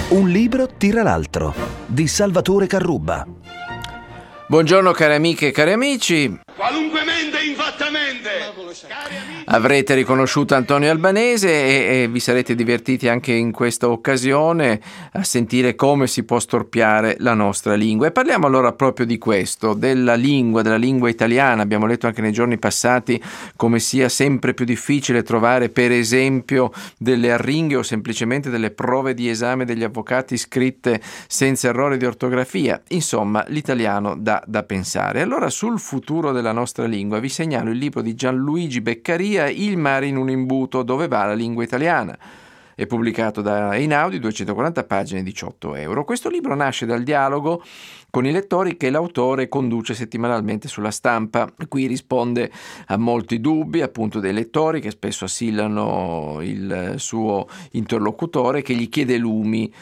Un libro tira l'altro, di Salvatore Carrubba. Buongiorno cari amiche e cari amici. Qualunque mente infattamente. Avrete riconosciuto Antonio Albanese e vi sarete divertiti anche in questa occasione a sentire come si può storpiare la nostra lingua. E parliamo allora proprio di questo, della lingua italiana. Abbiamo letto anche nei giorni passati come sia sempre più difficile trovare per esempio delle arringhe o semplicemente delle prove di esame degli avvocati scritte senza errori di ortografia. Insomma, l'italiano dà da pensare. Allora sul futuro della nostra lingua vi segnalo il libro di Gianluigi Beccaria, Il mare in un imbuto, dove va la lingua italiana. È pubblicato da Einaudi, 240 pagine, 18 euro. Questo libro nasce dal dialogo con i lettori che l'autore conduce settimanalmente sulla Stampa. Qui risponde a molti dubbi appunto dei lettori che spesso assillano il suo interlocutore che gli chiede lumi.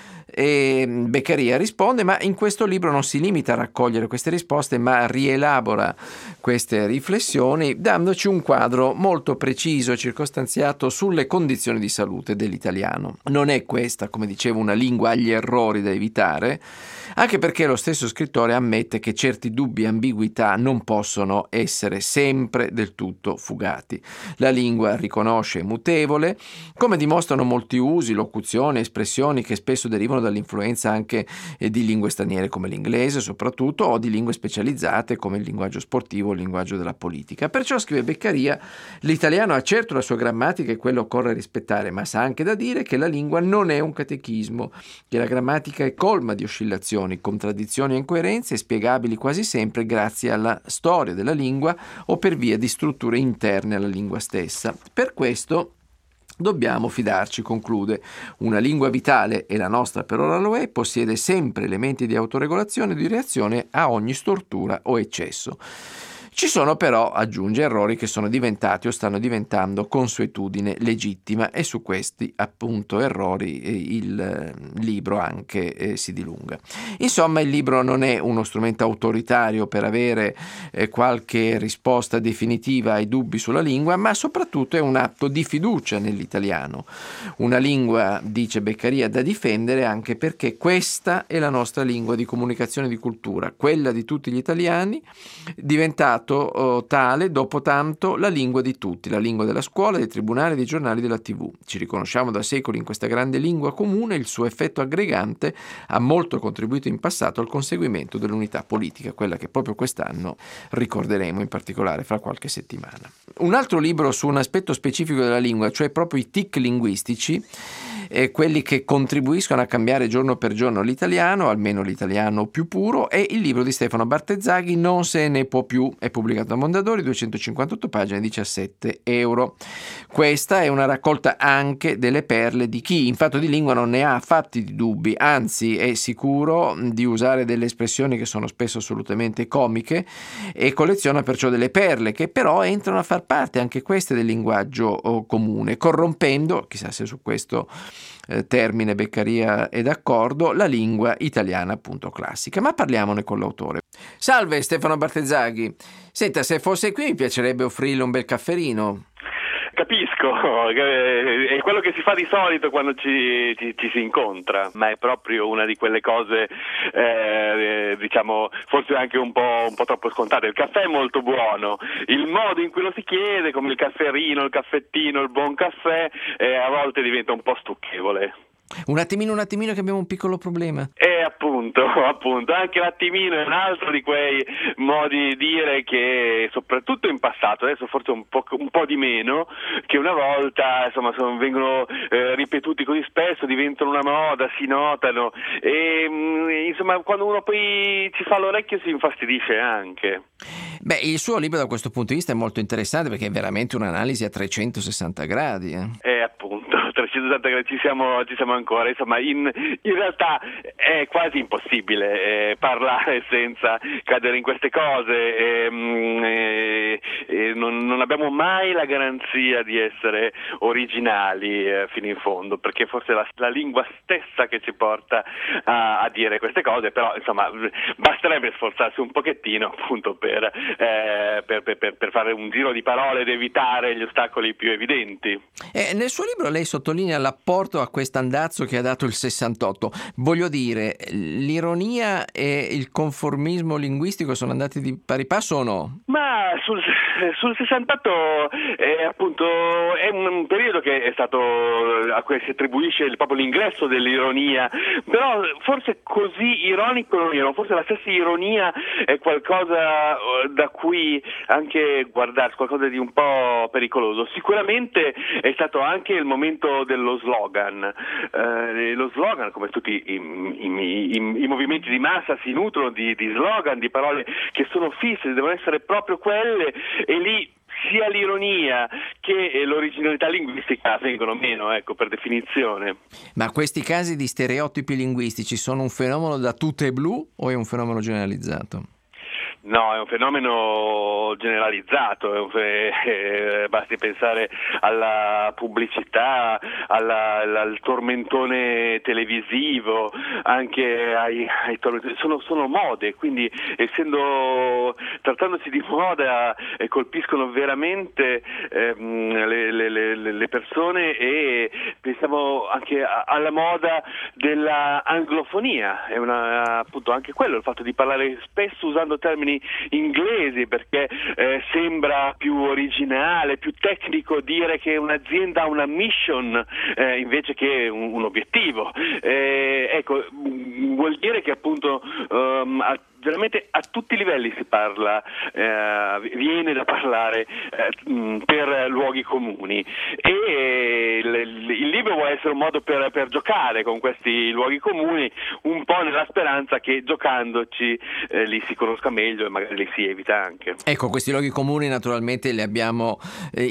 E Beccaria risponde, ma in questo libro non si limita a raccogliere queste risposte, ma rielabora queste riflessioni dandoci un quadro molto preciso e circostanziato sulle condizioni di salute dell'italiano. Non è questa, come dicevo, una lingua agli errori da evitare, anche perché lo stesso scrittore ammette che certi dubbi e ambiguità non possono essere sempre del tutto fugati. La lingua riconosce mutevole, come dimostrano molti usi, locuzioni, espressioni che spesso derivano dall'influenza anche di lingue straniere come l'inglese soprattutto, o di lingue specializzate come il linguaggio sportivo o il linguaggio della politica. Perciò, scrive Beccaria, l'italiano ha certo la sua grammatica e quello occorre rispettare, ma sa anche da dire che la lingua non è un catechismo, che la grammatica è colma di oscillazioni, contraddizioni e incoerenze spiegabili quasi sempre grazie alla storia della lingua o per via di strutture interne alla lingua stessa. Per questo dobbiamo fidarci, conclude. Una lingua vitale, e la nostra per ora lo è, possiede sempre elementi di autoregolazione e di reazione a ogni stortura o eccesso. Ci sono però, aggiunge, errori che sono diventati o stanno diventando consuetudine legittima e su questi appunto errori il libro anche si dilunga. Insomma, il libro non è uno strumento autoritario per avere qualche risposta definitiva ai dubbi sulla lingua, ma soprattutto è un atto di fiducia nell'italiano. Una lingua, dice Beccaria, da difendere anche perché questa è la nostra lingua di comunicazione e di cultura, quella di tutti gli italiani, diventato tale dopo tanto la lingua di tutti, la lingua della scuola, dei tribunali, dei giornali, della TV. Ci riconosciamo da secoli in questa grande lingua comune, il suo effetto aggregante ha molto contribuito in passato al conseguimento dell'unità politica, quella che proprio quest'anno ricorderemo in particolare fra qualche settimana. Un altro libro su un aspetto specifico della lingua, cioè proprio i tic linguistici, quelli che contribuiscono a cambiare giorno per giorno l'italiano, almeno l'italiano più puro, è il libro di Stefano Bartezzaghi, Non se ne può più, è pubblicato da Mondadori, 258 pagine, 17 euro. Questa è una raccolta anche delle perle di chi in fatto di lingua non ne ha affatto di dubbi, anzi è sicuro di usare delle espressioni che sono spesso assolutamente comiche e colleziona perciò delle perle che però entrano a far parte anche queste del linguaggio comune, corrompendo, chissà se su questo termine Beccaria è d'accordo, la lingua italiana appunto classica. Ma parliamone con l'autore. Salve Stefano Bartezzaghi, senta, se fosse qui mi piacerebbe offrirle un bel cafferino. Capisco, è quello che si fa di solito quando ci si incontra, ma è proprio una di quelle cose, diciamo, forse anche un po' troppo scontate. Il caffè è molto buono, il modo in cui lo si chiede, come il cafferino, il caffettino, il buon caffè, a volte diventa un po' stucchevole. Un attimino che abbiamo un piccolo problema. Appunto, anche l'attimino è un altro di quei modi di dire che soprattutto in passato, adesso forse un po' di meno, che una volta insomma vengono ripetuti così spesso, diventano una moda, si notano e insomma quando uno poi ci fa l'orecchio si infastidisce anche. Beh, il suo libro da questo punto di vista è molto interessante perché è veramente un'analisi a 360 gradi. Appunto, 360 gradi ci siamo ancora, insomma in realtà è quasi impossibile parlare senza cadere in queste cose, non abbiamo mai la garanzia di essere originali fino in fondo, perché forse è la lingua stessa che ci porta a dire queste cose, però insomma basterebbe sforzarsi un pochettino appunto per fare un giro di parole ed evitare gli ostacoli più evidenti. Nel suo libro lei sottolinea sottolinea l'apporto a quest'andazzo che ha dato il 68. Voglio dire, l'ironia e il conformismo linguistico sono andati di pari passo o no? Ma sul 68 appunto è un periodo che è stato a cui si attribuisce proprio l'ingresso dell'ironia, però forse così ironico non era, forse la stessa ironia è qualcosa da cui anche guardarsi, qualcosa di un po' pericoloso. Sicuramente è stato anche il momento dello slogan. Lo slogan, come tutti i movimenti di massa, si nutrono di slogan, di parole che sono fisse, devono essere proprio quelle, e lì sia l'ironia che l'originalità linguistica vengono meno, ecco, per definizione. Ma questi casi di stereotipi linguistici sono un fenomeno da tutte blu o è un fenomeno generalizzato? No, è un fenomeno generalizzato, basti pensare alla pubblicità, al tormentone televisivo, anche ai tormentoni. Sono mode, quindi trattandosi di moda colpiscono veramente le persone, e pensiamo anche alla moda della anglofonia, è appunto anche quello, il fatto di parlare spesso usando termini inglesi, perché sembra più originale, più tecnico dire che un'azienda ha una mission invece che un obiettivo. Ecco, vuol dire che appunto veramente a tutti i livelli si parla, viene da parlare per luoghi comuni, e il libro vuole essere un modo per giocare con questi luoghi comuni, un po' nella speranza che giocandoci li si conosca meglio e magari li si evita anche. Ecco, questi luoghi comuni naturalmente li abbiamo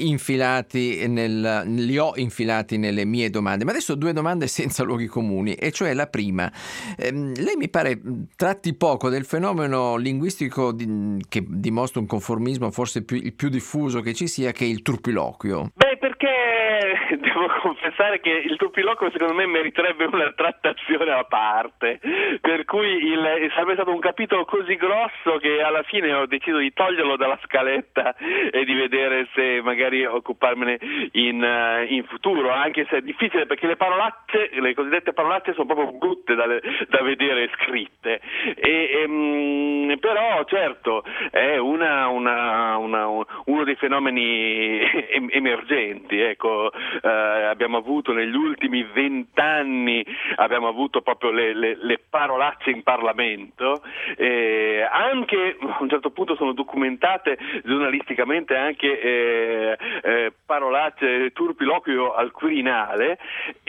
li ho infilati nelle mie domande, ma adesso 2 domande senza luoghi comuni, e cioè la prima, lei mi pare tratti poco del fenomeno linguistico che dimostra un conformismo forse il più diffuso che ci sia, che è il turpiloquio. Beh, perché devo confessare che il turpiloquio secondo me meriterebbe una trattazione a parte, per cui sarebbe stato un capitolo così grosso che alla fine ho deciso di toglierlo dalla scaletta e di vedere se magari occuparmene in futuro, anche se è difficile perché le cosiddette parolacce sono proprio brutte da vedere scritte, però certo è uno dei fenomeni emergenti, ecco. Abbiamo avuto negli ultimi 20 anni abbiamo avuto proprio le parolacce in Parlamento, anche a un certo punto sono documentate giornalisticamente anche parolacce, turpiloquio al Quirinale,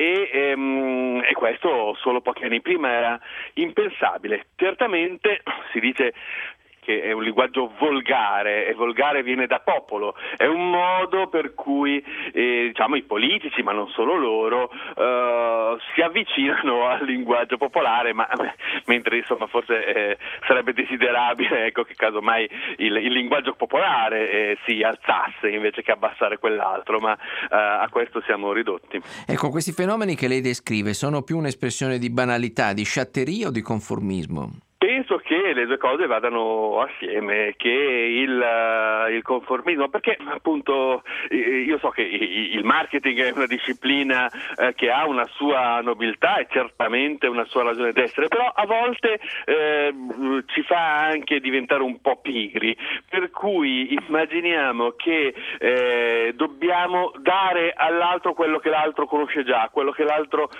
e questo solo pochi anni prima era impensabile. Certamente si dice che è un linguaggio volgare, e volgare viene da popolo, è un modo per cui i politici, ma non solo loro, si avvicinano al linguaggio popolare, mentre insomma forse sarebbe desiderabile, ecco, che casomai il linguaggio popolare si alzasse invece che abbassare quell'altro, ma a questo siamo ridotti. Ecco, questi fenomeni che lei descrive sono più un'espressione di banalità, di sciatteria o di conformismo? Penso che le due cose vadano assieme, che il conformismo, perché appunto io so che il marketing è una disciplina che ha una sua nobiltà e certamente una sua ragione d'essere, però a volte ci fa anche diventare un po' pigri, per cui immaginiamo che dobbiamo dare all'altro quello che l'altro conosce già, quello che l'altro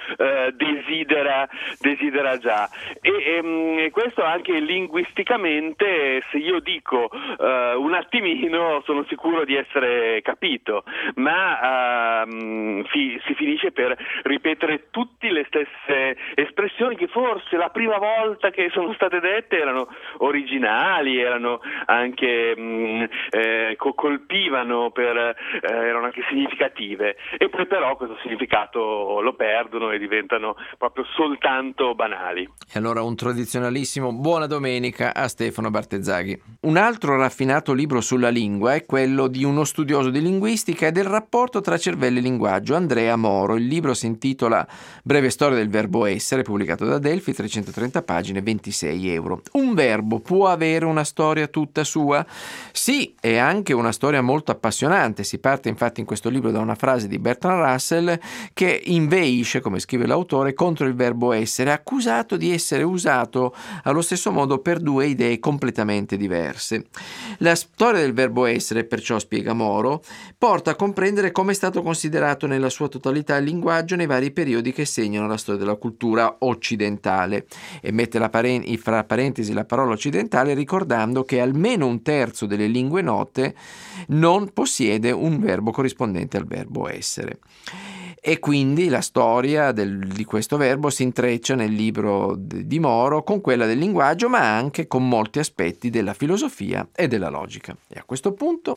desidera già, e questo anche linguisticamente, se io dico un attimino sono sicuro di essere capito, ma si finisce per ripetere tutte le stesse espressioni che forse la prima volta che sono state dette erano originali, erano anche colpivano, erano anche significative, e poi però questo significato lo perdono e diventano proprio soltanto banali. E allora un tradizionalissimo buona domenica a Stefano Bartezzaghi. Un altro raffinato libro sulla lingua è quello di uno studioso di linguistica e del rapporto tra cervello e linguaggio, Andrea Moro. Il libro si intitola Breve breve storia del verbo essere, pubblicato da Delphi, 330 pagine, 26 euro. Un verbo può avere una storia tutta sua? Sì, è anche una storia molto appassionante. Si parte infatti in questo libro da una frase di Bertrand Russell che inveisce, come scrive l'autore, contro il verbo essere, accusato di essere usato allo stesso modo per due idee completamente diverse. La storia del verbo essere, perciò spiega Moro, porta a comprendere come è stato considerato nella sua totalità il linguaggio nei vari periodi che segnano la storia della cultura occidentale, e mette fra parentesi la parola occidentale, ricordando che almeno un terzo delle lingue note non possiede un verbo corrispondente al verbo essere. E quindi la storia di questo verbo si intreccia nel libro di Moro con quella del linguaggio, ma anche con molti aspetti della filosofia e della logica. E a questo punto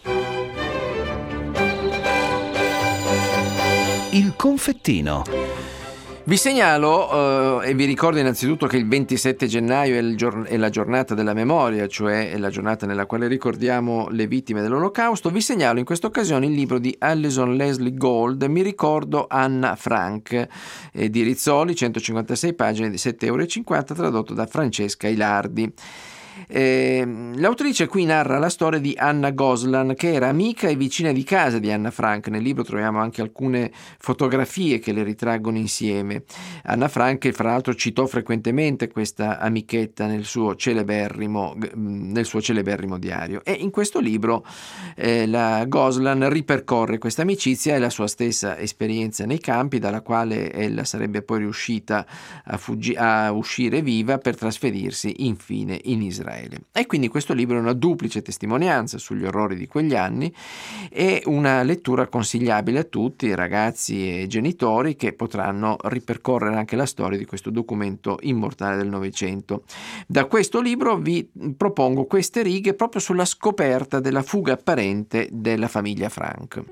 Il confettino. vi segnalo e vi ricordo innanzitutto che il 27 gennaio è la giornata della memoria, cioè è la giornata nella quale ricordiamo le vittime dell'Olocausto. Vi segnalo in questa occasione il libro di Alison Leslie Gold, Mi ricordo Anna Frank, di Rizzoli, 156 pagine di 7,50 euro, tradotto da Francesca Ilardi. L'autrice qui narra la storia di Anna Goslan, che era amica e vicina di casa di Anna Frank. Nel libro troviamo anche alcune fotografie che le ritraggono insieme. Anna Frank, fra l'altro, citò frequentemente questa amichetta nel suo celeberrimo diario, e in questo libro la Goslan ripercorre questa amicizia e la sua stessa esperienza nei campi, dalla quale ella sarebbe poi riuscita a uscire viva per trasferirsi infine in Israele. E quindi questo libro è una duplice testimonianza sugli orrori di quegli anni e una lettura consigliabile a tutti, ragazzi e genitori, che potranno ripercorrere anche la storia di questo documento immortale del Novecento. Da questo libro vi propongo queste righe proprio sulla scoperta della fuga apparente della famiglia Frank.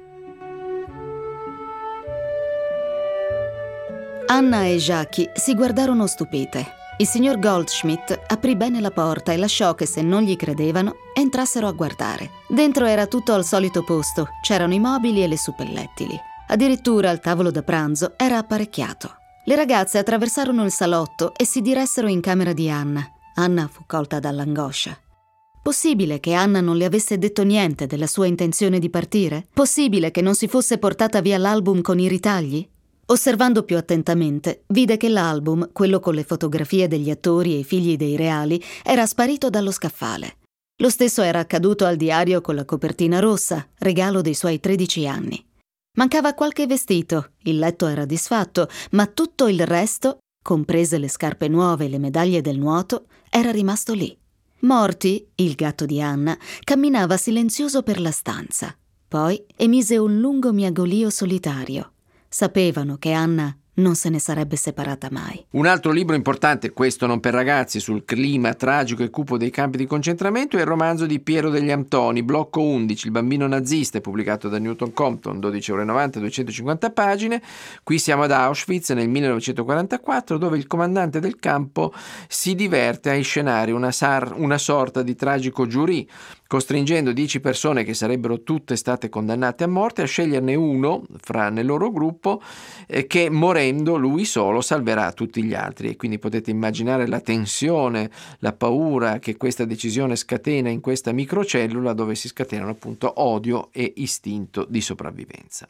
Anna e Jackie si guardarono stupite. Il signor Goldschmidt aprì bene la porta e lasciò che, se non gli credevano, entrassero a guardare. Dentro era tutto al solito posto, c'erano i mobili e le suppellettili. Addirittura il tavolo da pranzo era apparecchiato. Le ragazze attraversarono il salotto e si diressero in camera di Anna. Anna fu colta dall'angoscia. Possibile che Anna non le avesse detto niente della sua intenzione di partire? Possibile che non si fosse portata via l'album con i ritagli? Osservando più attentamente, vide che l'album, quello con le fotografie degli attori e i figli dei reali, era sparito dallo scaffale. Lo stesso era accaduto al diario con la copertina rossa, regalo dei suoi 13 anni. Mancava qualche vestito, il letto era disfatto, ma tutto il resto, comprese le scarpe nuove e le medaglie del nuoto, era rimasto lì. Morty, il gatto di Anna, camminava silenzioso per la stanza. Poi emise un lungo miagolio solitario. Sapevano che Anna non se ne sarebbe separata mai. Un altro libro importante, questo non per ragazzi, sul clima tragico e cupo dei campi di concentramento è il romanzo di Piero degli Antoni, Blocco 11, il bambino nazista, pubblicato da Newton Compton, 12,90 €, 250 pagine. Qui siamo ad Auschwitz nel 1944, dove il comandante del campo si diverte a inscenare una sorta di tragico giurì, costringendo 10 persone che sarebbero tutte state condannate a morte a sceglierne uno nel loro gruppo che, morendo lui solo, salverà tutti gli altri. E quindi potete immaginare la tensione, la paura che questa decisione scatena in questa microcellula, dove si scatenano appunto odio e istinto di sopravvivenza.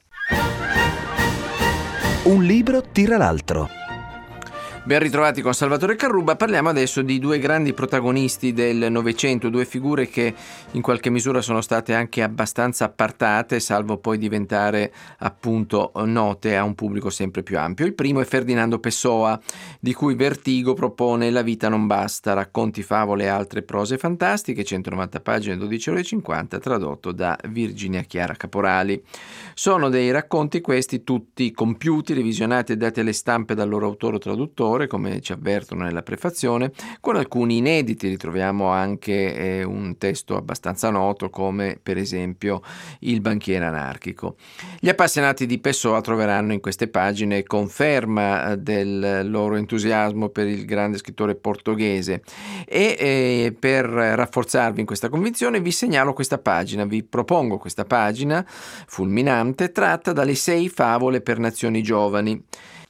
Un libro tira l'altro. Ben ritrovati con Salvatore Carrubba. Parliamo adesso di due grandi protagonisti del Novecento, due figure che in qualche misura sono state anche abbastanza appartate, salvo poi diventare appunto note a un pubblico sempre più ampio. Il primo è Ferdinando Pessoa, di cui Vertigo propone La vita non basta, racconti, favole e altre prose fantastiche, 190 pagine, 12,50 €, tradotto da Virginia Chiara Caporali. Sono dei racconti questi tutti compiuti, revisionati e dati alle stampe dal loro autore o traduttore, come ci avvertono nella prefazione, con alcuni inediti. Ritroviamo anche un testo abbastanza noto, come per esempio Il banchiere anarchico. Gli appassionati di Pessoa troveranno in queste pagine conferma del loro entusiasmo per il grande scrittore portoghese e per rafforzarvi in questa convinzione vi segnalo questa pagina, vi propongo questa pagina fulminante tratta dalle 6 favole per nazioni giovani.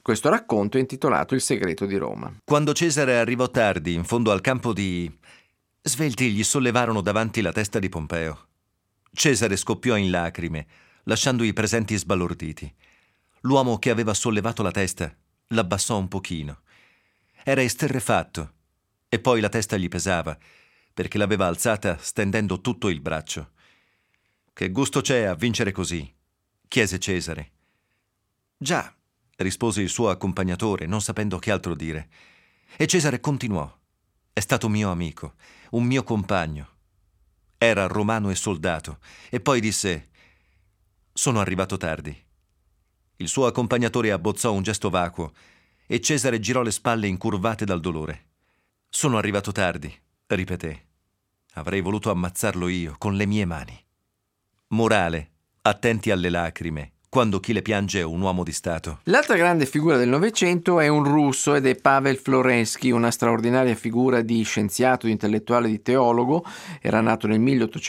Questo racconto è intitolato Il segreto di Roma. Quando Cesare arrivò tardi in fondo al campo di... Svelti gli sollevarono davanti la testa di Pompeo. Cesare scoppiò in lacrime, lasciando i presenti sbalorditi. L'uomo che aveva sollevato la testa l'abbassò un pochino. Era esterrefatto, e poi la testa gli pesava, perché l'aveva alzata stendendo tutto il braccio. «Che gusto c'è a vincere così?» chiese Cesare. «Già», rispose il suo accompagnatore, non sapendo che altro dire. E Cesare continuò. «È stato mio amico, un mio compagno. Era romano e soldato». E poi disse: «Sono arrivato tardi». Il suo accompagnatore abbozzò un gesto vacuo e Cesare girò le spalle incurvate dal dolore. «Sono arrivato tardi», ripeté. «Avrei voluto ammazzarlo io con le mie mani». Morale: attenti alle lacrime quando chi le piange è un uomo di Stato. L'altra grande figura del Novecento è un russo ed è Pavel Florensky, una straordinaria figura di scienziato, di intellettuale, di teologo. Era nato nel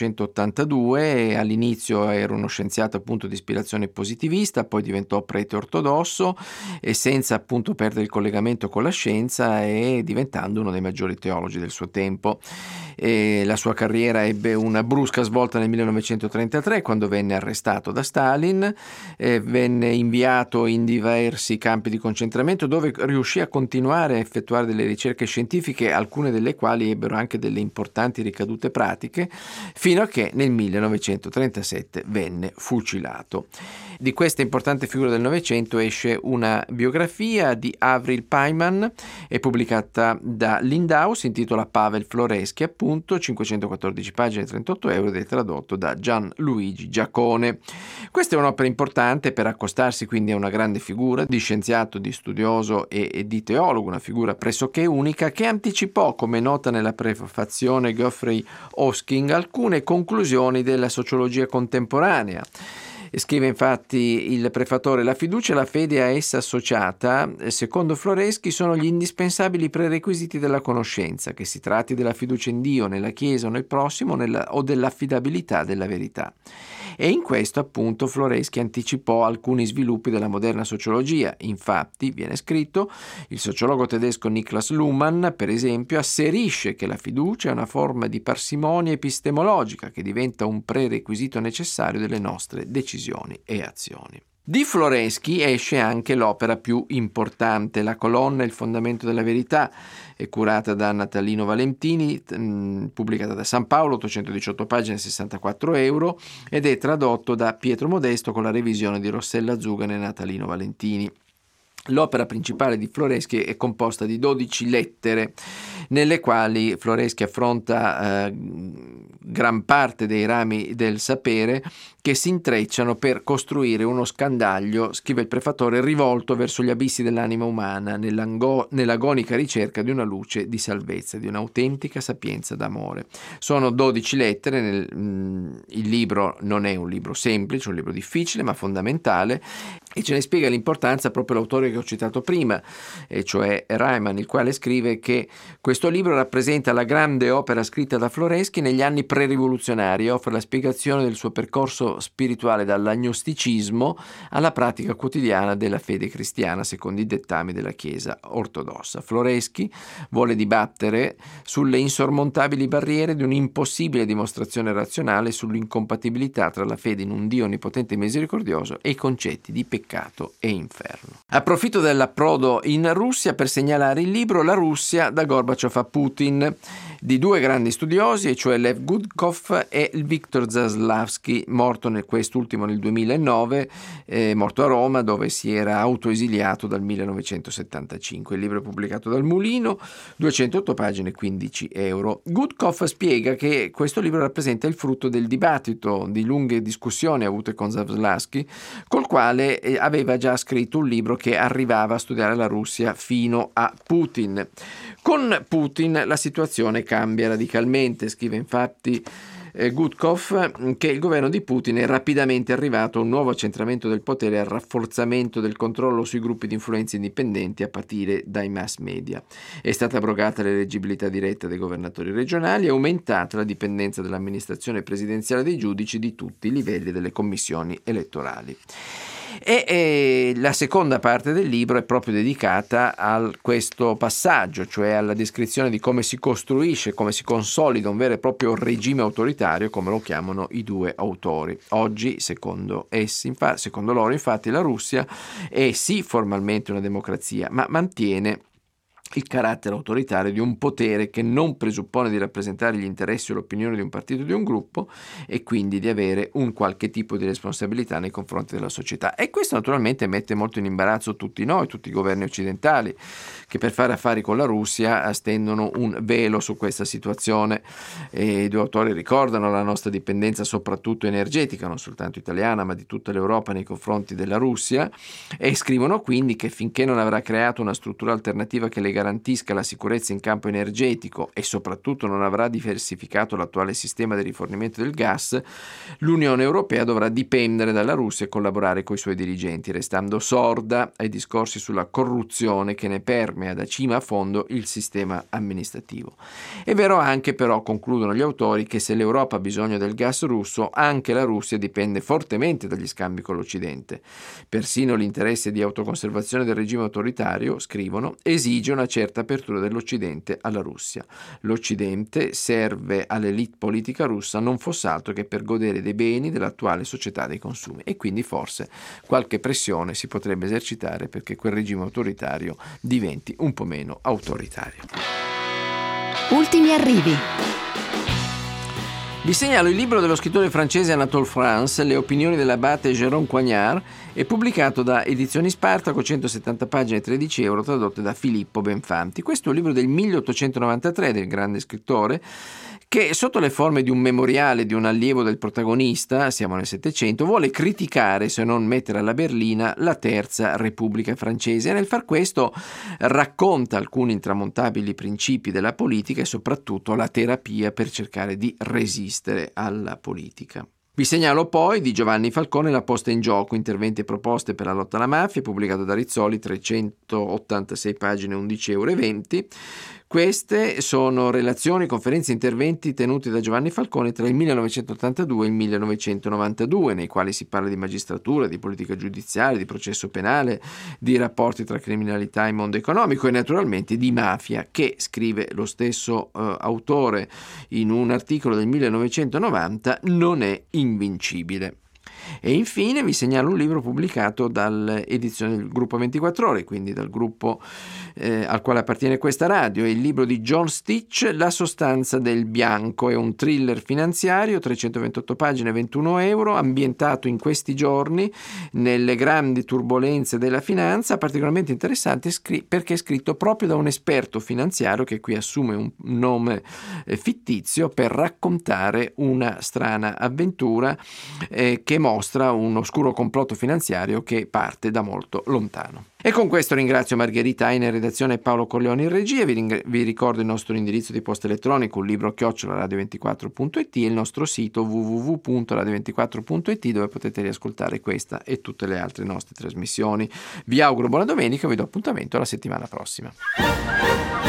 1882 e all'inizio era uno scienziato appunto di ispirazione positivista, poi diventò prete ortodosso e senza appunto perdere il collegamento con la scienza e diventando uno dei maggiori teologi del suo tempo. E la sua carriera ebbe una brusca svolta nel 1933 quando venne arrestato da Stalin. Venne inviato in diversi campi di concentramento dove riuscì a continuare a effettuare delle ricerche scientifiche, alcune delle quali ebbero anche delle importanti ricadute pratiche, fino a che nel 1937 venne fucilato. Di questa importante figura del Novecento esce una biografia di Avril Pajman, è pubblicata da Lindau, si intitola Pavel Florensky, appunto, 514 pagine, 38 euro, ed è tradotto da Gianluigi Giacone. Questa è un'opera importante per accostarsi quindi a una grande figura di scienziato, di studioso e di teologo, una figura pressoché unica che anticipò, come nota nella prefazione Geoffrey Hosking, alcune conclusioni della sociologia contemporanea. Scrive infatti il prefatore: la fiducia e la fede a essa associata, secondo Florensky, sono gli indispensabili prerequisiti della conoscenza, che si tratti della fiducia in Dio, nella Chiesa o nel prossimo, o dell'affidabilità della verità. E in questo appunto Florensky anticipò alcuni sviluppi della moderna sociologia. Infatti, viene scritto, il sociologo tedesco Niklas Luhmann, per esempio, asserisce che la fiducia è una forma di parsimonia epistemologica che diventa un prerequisito necessario delle nostre decisioni e azioni. Di Florensky esce anche l'opera più importante, La colonna e il fondamento della verità, è curata da Natalino Valentini, pubblicata da San Paolo, 818 pagine, 64 euro, ed è tradotto da Pietro Modesto con la revisione di Rossella Zugane e Natalino Valentini. L'opera principale di Florensky è composta di 12 lettere, nelle quali Florensky affronta gran parte dei rami del sapere che si intrecciano per costruire uno scandaglio, scrive il prefatore, rivolto verso gli abissi dell'anima umana, nell'agonica ricerca di una luce di salvezza, di un'autentica sapienza d'amore. Sono 12 lettere, il libro non è un libro semplice, è un libro difficile ma fondamentale, e ce ne spiega l'importanza proprio l'autore che ho citato prima, cioè Reimann, il quale scrive che questo libro rappresenta la grande opera scritta da Florensky negli anni pre-rivoluzionari e offre la spiegazione del suo percorso spirituale dall'agnosticismo alla pratica quotidiana della fede cristiana secondo i dettami della Chiesa ortodossa. Florensky vuole dibattere sulle insormontabili barriere di un'impossibile dimostrazione razionale sull'incompatibilità tra la fede in un Dio onnipotente e misericordioso e i concetti di peccato e inferno. Approfitto dell'approdo in Russia per segnalare il libro La Russia da Gorbaciov a Putin di due grandi studiosi, e cioè Lev Gudkov e Viktor Zaslavsky, morto quest'ultimo nel 2009, morto a Roma dove si era autoesiliato dal 1975. Il libro è pubblicato dal Mulino, 208 pagine, 15 euro. Gudkov spiega che questo libro rappresenta il frutto del dibattito, di lunghe discussioni avute con Zaslavsky, col quale aveva già scritto un libro che arrivava a studiare la Russia fino a Putin. Con Putin la situazione cambia radicalmente, scrive infatti Gudkov che il governo di Putin è rapidamente arrivato a un nuovo accentramento del potere e al rafforzamento del controllo sui gruppi di influenza indipendenti a partire dai mass media. È stata abrogata l'eleggibilità diretta dei governatori regionali e aumentata la dipendenza dell'amministrazione presidenziale dei giudici di tutti i livelli delle commissioni elettorali. E la seconda parte del libro è proprio dedicata a questo passaggio, cioè alla descrizione di come si costruisce, come si consolida un vero e proprio regime autoritario, come lo chiamano i due autori. Oggi, secondo loro, infatti, la Russia è sì formalmente una democrazia, ma mantiene il carattere autoritario di un potere che non presuppone di rappresentare gli interessi o l'opinione di un partito o di un gruppo, e quindi di avere un qualche tipo di responsabilità nei confronti della società. E questo naturalmente mette molto in imbarazzo tutti noi, tutti i governi occidentali, che per fare affari con la Russia stendono un velo su questa situazione. E i due autori ricordano la nostra dipendenza soprattutto energetica, non soltanto italiana ma di tutta l'Europa nei confronti della Russia, e scrivono quindi che finché non avrà creato una struttura alternativa che le garantisca la sicurezza in campo energetico e soprattutto non avrà diversificato l'attuale sistema di rifornimento del gas, l'Unione Europea dovrà dipendere dalla Russia e collaborare coi suoi dirigenti, restando sorda ai discorsi sulla corruzione che ne permea da cima a fondo il sistema amministrativo. È vero anche, però, concludono gli autori, che se l'Europa ha bisogno del gas russo, anche la Russia dipende fortemente dagli scambi con l'Occidente. Persino l'interesse di autoconservazione del regime autoritario, scrivono, esige una certa apertura dell'Occidente alla Russia. L'Occidente serve all'elite politica russa non fosse altro che per godere dei beni dell'attuale società dei consumi, e quindi forse qualche pressione si potrebbe esercitare perché quel regime autoritario diventi un po' meno autoritario. Ultimi arrivi. Vi segnalo il libro dello scrittore francese Anatole France, Le opinioni dell'abate Jérôme Coignard, è pubblicato da Edizioni Spartaco, 170 pagine, 13 euro, tradotte da Filippo Benfanti. Questo è un libro del 1893 del grande scrittore, che sotto le forme di un memoriale di un allievo del protagonista, siamo nel Settecento, vuole criticare, se non mettere alla berlina, la Terza Repubblica francese, e nel far questo racconta alcuni intramontabili principi della politica e soprattutto la terapia per cercare di resistere alla politica. Vi segnalo poi di Giovanni Falcone La posta in gioco, interventi e proposte per la lotta alla mafia, pubblicato da Rizzoli, 386 pagine, 11,20 euro. Queste sono relazioni, conferenze e interventi tenuti da Giovanni Falcone tra il 1982 e il 1992, nei quali si parla di magistratura, di politica giudiziaria, di processo penale, di rapporti tra criminalità e mondo economico e naturalmente di mafia, che, scrive lo stesso autore in un articolo del 1990, non è invincibile. E infine vi segnalo un libro pubblicato dall'edizione del Gruppo 24 Ore, quindi dal gruppo al quale appartiene questa radio. È il libro di John Stitch, La sostanza del bianco. È un thriller finanziario, 328 pagine, 21 euro, ambientato in questi giorni nelle grandi turbolenze della finanza, particolarmente interessante perché è scritto proprio da un esperto finanziario che qui assume un nome fittizio per raccontare una strana avventura che mostra un oscuro complotto finanziario che parte da molto lontano. E con questo ringrazio Margherita Aina in redazione e Paolo Corleone in regia. Vi ricordo il nostro indirizzo di posta elettronica, un libro @radio24.it, e il nostro sito www.radio24.it, dove potete riascoltare questa e tutte le altre nostre trasmissioni. Vi auguro buona domenica e vi do appuntamento alla settimana prossima.